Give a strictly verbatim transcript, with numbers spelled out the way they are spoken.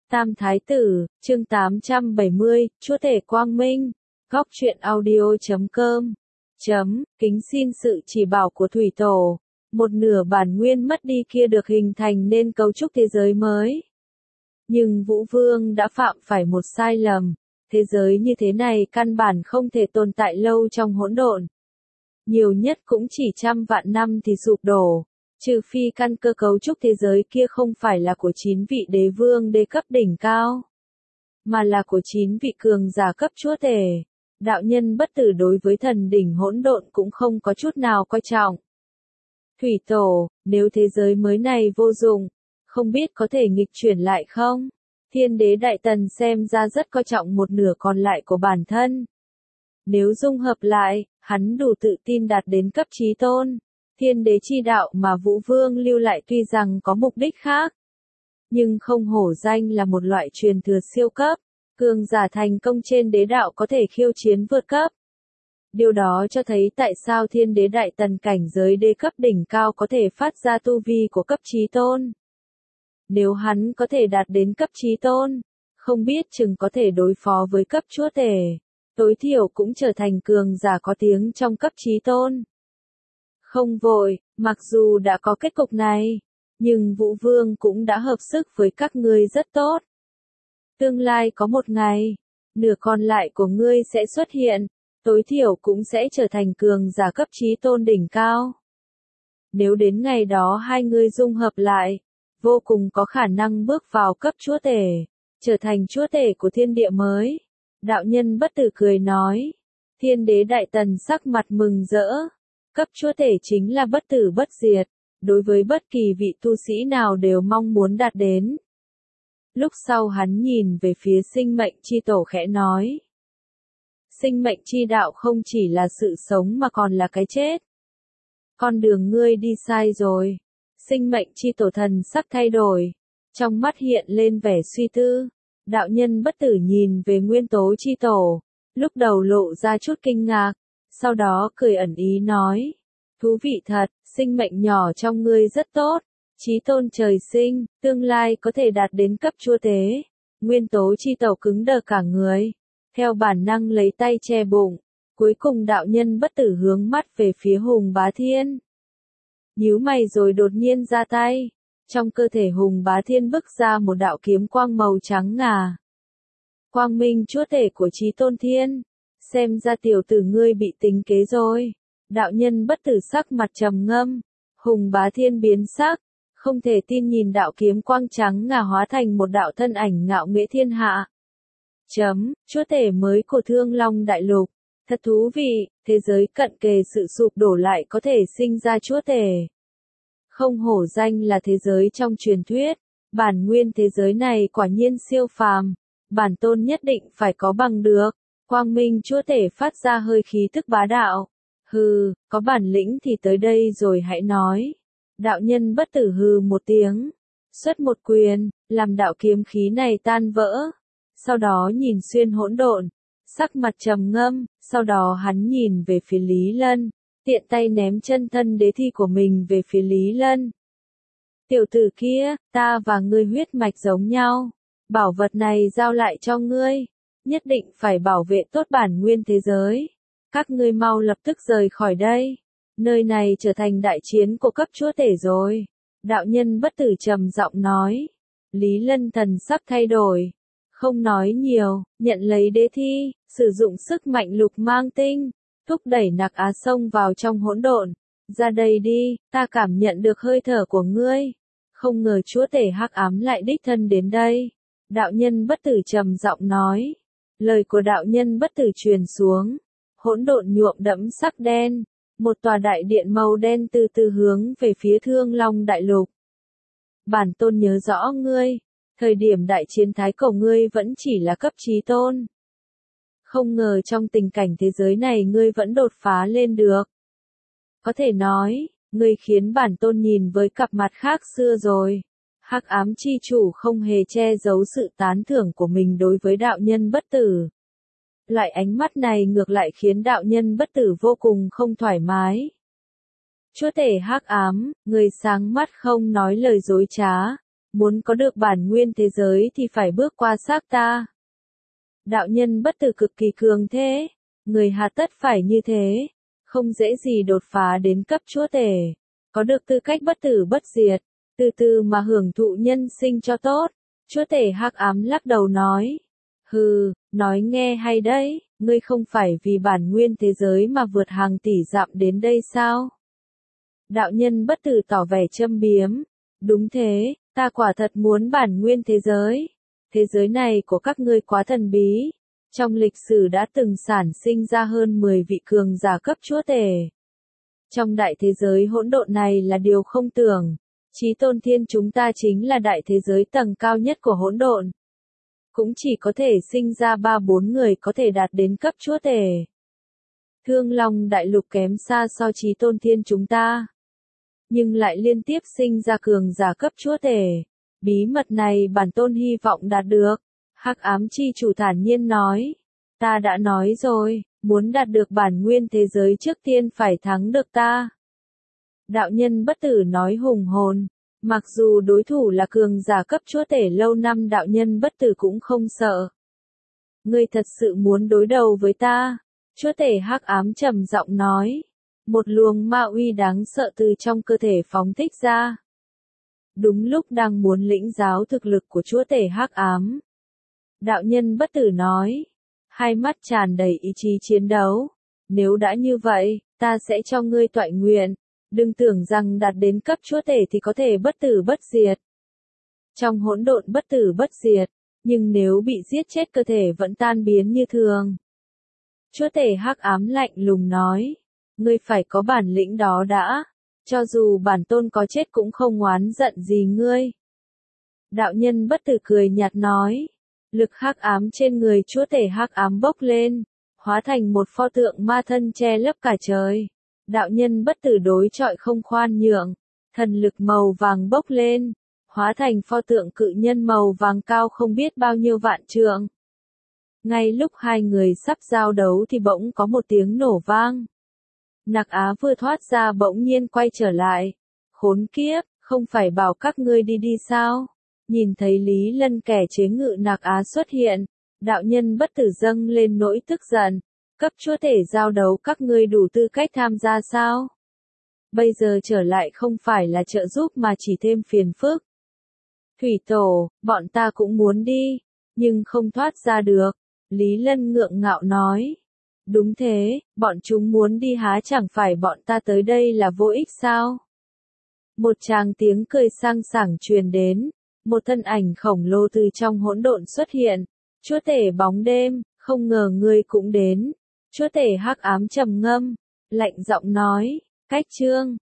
Tam Thái Tử, chương tám trăm bảy mươi, Chúa Tể Quang Minh, góc truyện audio chấm com, chấm, kính xin sự chỉ bảo của Thủy Tổ, một nửa bản nguyên mất đi kia được hình thành nên cấu trúc thế giới mới. Nhưng Vũ Vương đã phạm phải một sai lầm, thế giới như thế này căn bản không thể tồn tại lâu trong hỗn độn. Nhiều nhất cũng chỉ trăm vạn năm thì sụp đổ. Trừ phi căn cơ cấu trúc thế giới kia không phải là của chín vị đế vương đế cấp đỉnh cao, mà là của chín vị cường giả cấp chúa tể. Đạo nhân bất tử đối với thần đỉnh hỗn độn cũng không có chút nào coi trọng. Thủy Tổ, nếu thế giới mới này vô dụng, không biết có thể nghịch chuyển lại không? Thiên đế Đại Tần xem ra rất coi trọng một nửa còn lại của bản thân. Nếu dung hợp lại, hắn đủ tự tin đạt đến cấp chí tôn. Thiên đế chi đạo mà Vũ Vương lưu lại tuy rằng có mục đích khác, nhưng không hổ danh là một loại truyền thừa siêu cấp, cường giả thành công trên đế đạo có thể khiêu chiến vượt cấp. Điều đó cho thấy tại sao thiên đế Đại Tần cảnh giới đế cấp đỉnh cao có thể phát ra tu vi của cấp chí tôn. Nếu hắn có thể đạt đến cấp chí tôn, không biết chừng có thể đối phó với cấp chúa tể, tối thiểu cũng trở thành cường giả có tiếng trong cấp chí tôn. Không vội, mặc dù đã có kết cục này, nhưng Vũ Vương cũng đã hợp sức với các ngươi rất tốt. Tương lai có một ngày, nửa còn lại của ngươi sẽ xuất hiện, tối thiểu cũng sẽ trở thành cường giả cấp chí tôn đỉnh cao. Nếu đến ngày đó hai ngươi dung hợp lại, vô cùng có khả năng bước vào cấp chúa tể, trở thành chúa tể của thiên địa mới. Đạo nhân bất tử cười nói, thiên đế Đại Tần sắc mặt mừng rỡ. Cấp chúa tể chính là bất tử bất diệt, đối với bất kỳ vị tu sĩ nào đều mong muốn đạt đến. Lúc sau hắn nhìn về phía sinh mệnh chi tổ khẽ nói. Sinh mệnh chi đạo không chỉ là sự sống mà còn là cái chết. Con đường ngươi đi sai rồi. Sinh mệnh chi tổ thần sắc thay đổi. Trong mắt hiện lên vẻ suy tư. Đạo nhân bất tử nhìn về nguyên tố chi tổ. Lúc đầu lộ ra chút kinh ngạc. Sau đó cười ẩn ý nói, thú vị thật, sinh mệnh nhỏ trong ngươi rất tốt, chí tôn trời sinh, tương lai có thể đạt đến cấp chúa tế. Nguyên tố chi tổ cứng đờ cả người, theo bản năng lấy tay che bụng, cuối cùng đạo nhân bất tử hướng mắt về phía Hùng Bá Thiên. Nhíu mày rồi đột nhiên ra tay, trong cơ thể Hùng Bá Thiên bức ra một đạo kiếm quang màu trắng ngà. Quang minh chúa tể của chí tôn thiên. Xem ra tiểu tử ngươi bị tính kế rồi. Đạo nhân bất tử sắc mặt trầm ngâm. Hùng Bá Thiên biến sắc. Không thể tin nhìn đạo kiếm quang trắng ngà hóa thành một đạo thân ảnh ngạo nghễ thiên hạ. Chấm, chúa tể mới của Thương Long Đại Lục. Thật thú vị, thế giới cận kề sự sụp đổ lại có thể sinh ra chúa tể. Không hổ danh là thế giới trong truyền thuyết. Bản nguyên thế giới này quả nhiên siêu phàm. Bản tôn nhất định phải có bằng được. Quang minh chúa tể phát ra hơi khí tức bá đạo. Hừ, có bản lĩnh thì tới đây rồi hãy nói. Đạo nhân bất tử hừ một tiếng. Xuất một quyền, làm đạo kiếm khí này tan vỡ. Sau đó nhìn xuyên hỗn độn. Sắc mặt trầm ngâm, sau đó hắn nhìn về phía Lý Lân. Tiện tay ném chân thân đế thi của mình về phía Lý Lân. Tiểu tử kia, ta và ngươi huyết mạch giống nhau. Bảo vật này giao lại cho ngươi. Nhất định phải bảo vệ tốt bản nguyên thế giới. Các ngươi mau lập tức rời khỏi đây. Nơi này trở thành đại chiến của cấp chúa tể rồi. Đạo nhân bất tử trầm giọng nói. Lý Lân thần sắc thay đổi. Không nói nhiều, nhận lấy đế thi, sử dụng sức mạnh lục mang tinh. Thúc đẩy Nặc Á Sông vào trong hỗn độn. Ra đây đi, ta cảm nhận được hơi thở của ngươi. Không ngờ chúa tể hắc ám lại đích thân đến đây. Đạo nhân bất tử trầm giọng nói. Lời của đạo nhân bất tử truyền xuống, hỗn độn nhuộm đẫm sắc đen, một tòa đại điện màu đen từ từ hướng về phía Thương Long Đại Lục. Bản tôn nhớ rõ ngươi, thời điểm đại chiến thái cổ ngươi vẫn chỉ là cấp chí tôn. Không ngờ trong tình cảnh thế giới này ngươi vẫn đột phá lên được. Có thể nói, ngươi khiến bản tôn nhìn với cặp mặt khác xưa rồi. Hắc ám chi chủ không hề che giấu sự tán thưởng của mình đối với đạo nhân bất tử. Loại ánh mắt này ngược lại khiến đạo nhân bất tử vô cùng không thoải mái. Chúa tể hắc ám, người sáng mắt không nói lời dối trá, Muốn có được bản nguyên thế giới thì phải bước qua xác ta. Đạo nhân bất tử cực kỳ cường thế, người hà tất phải như thế, không dễ gì đột phá đến cấp chúa tể, có được tư cách bất tử bất diệt, từ từ mà hưởng thụ nhân sinh cho tốt. Chúa tể hắc ám lắc đầu nói, hừ, nói nghe hay đấy, ngươi không phải vì bản nguyên thế giới mà vượt hàng tỷ dặm đến đây sao? Đạo nhân bất tử tỏ vẻ châm biếm, đúng thế, ta quả thật muốn bản nguyên thế giới. Thế giới này của các ngươi quá thần bí. Trong lịch sử đã từng sản sinh ra hơn mười vị cường giả cấp chúa tể. Trong đại thế giới hỗn độn này là điều không tưởng. Chí tôn thiên chúng ta chính là đại thế giới tầng cao nhất của hỗn độn. Cũng chỉ có thể sinh ra ba bốn người có thể đạt đến cấp chúa tể. Thương Long đại lục kém xa so chí tôn thiên chúng ta. Nhưng lại liên tiếp sinh ra cường giả cấp chúa tể. Bí mật này bản tôn hy vọng đạt được. Hắc ám chi chủ thản nhiên nói. Ta đã nói rồi, muốn đạt được bản nguyên thế giới trước tiên phải thắng được ta. Đạo nhân bất tử nói hùng hồn. Mặc dù đối thủ là cường giả cấp chúa tể lâu năm, đạo nhân bất tử cũng không sợ. Ngươi thật sự muốn đối đầu với ta? Chúa tể hắc ám trầm giọng nói. Một luồng ma uy đáng sợ từ trong cơ thể phóng thích ra. Đúng lúc đang muốn lĩnh giáo thực lực của chúa tể hắc ám. Đạo nhân bất tử nói. Hai mắt tràn đầy ý chí chiến đấu. Nếu đã như vậy, ta sẽ cho ngươi toại nguyện. Đừng tưởng rằng đạt đến cấp chúa tể thì có thể bất tử bất diệt. Trong hỗn độn bất tử bất diệt, nhưng nếu bị giết chết cơ thể vẫn tan biến như thường. Chúa tể hắc ám lạnh lùng nói. Ngươi phải có bản lĩnh đó đã. Cho dù bản tôn có chết cũng không oán giận gì ngươi. Đạo nhân bất tử cười nhạt nói. Lực hắc ám trên người chúa tể hắc ám bốc lên, hóa thành một pho tượng ma thân che lấp cả trời. Đạo nhân bất tử đối chọi không khoan nhượng, thần lực màu vàng bốc lên, hóa thành pho tượng cự nhân màu vàng cao không biết bao nhiêu vạn trượng. Ngay lúc hai người sắp giao đấu thì bỗng có một tiếng nổ vang. Nặc Á vừa thoát ra bỗng nhiên quay trở lại. Khốn kiếp, không phải bảo các ngươi đi đi sao? Nhìn thấy Lý Lân kẻ chế ngự Nặc Á xuất hiện, đạo nhân bất tử dâng lên nỗi tức giận. Cấp chúa tể giao đấu các ngươi đủ tư cách tham gia sao? Bây giờ trở lại không phải là trợ giúp mà chỉ thêm phiền phức. Thủy tổ, bọn ta cũng muốn đi, nhưng không thoát ra được. Lý Lân ngượng ngạo nói. Đúng thế, bọn chúng muốn đi há chẳng phải bọn ta tới đây là vô ích sao? Một tràng tiếng cười sang sảng truyền đến. Một thân ảnh khổng lồ từ trong hỗn độn xuất hiện. Chúa tể bóng đêm, không ngờ ngươi cũng đến. Chúa tể hắc ám trầm ngâm, lạnh giọng nói, cách chương.